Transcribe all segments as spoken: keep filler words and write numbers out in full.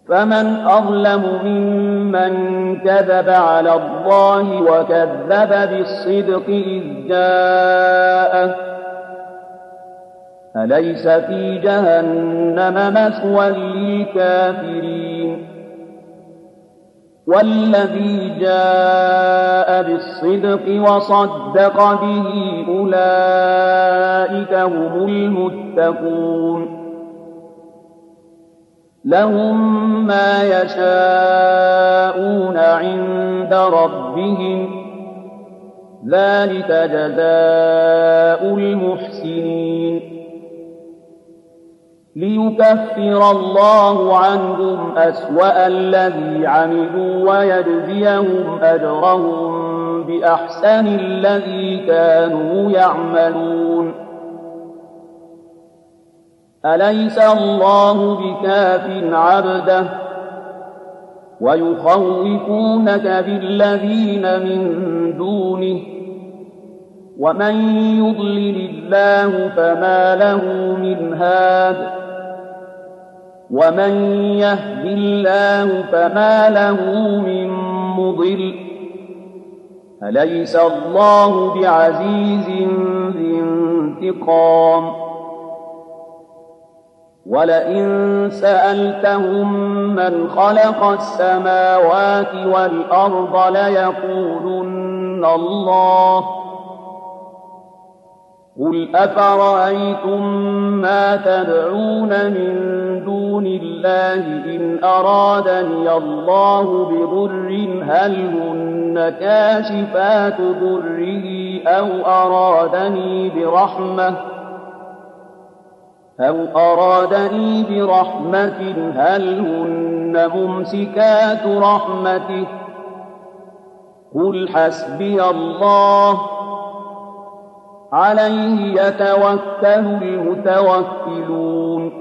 فمن أظلم ممن كذب على الله وكذب بالصدق إذ جاءه أليس في جهنم مثوى للكافرين والذي جاء بالصدق وصدق به أولئك هم المتقون لهم ما يشاءون عند ربهم ذلك جزاء المحسنين ليكفر الله عنهم أسوأ الذي عملوا ويجزيهم أجرهم بأحسن الذي كانوا يعملون أليس الله بكاف عبده ويخوفونك بالذين من دونه ومن يضلل الله فما له من هاد ومن يهد الله فما له من مضل أليس الله بعزيز ذي انتقام ولئن سألتهم من خلق السماوات والأرض ليقولن الله قل أفرأيتم ما تدعون من دون الله إن أرادني الله بضر هل هن كاشفات ضره أو أرادني برحمة أو أرادني برحمة هل هن ممسكات رحمته قل حسبي الله عليه يتوكل المتوكلون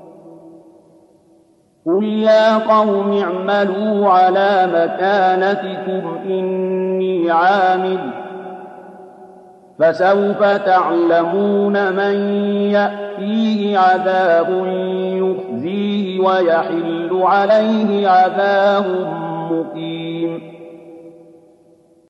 قل يا قوم اعملوا على مكانتكم إني عامل فسوف تعلمون من يأتيه عذاب يخزيه ويحل عليه عذاب مقيم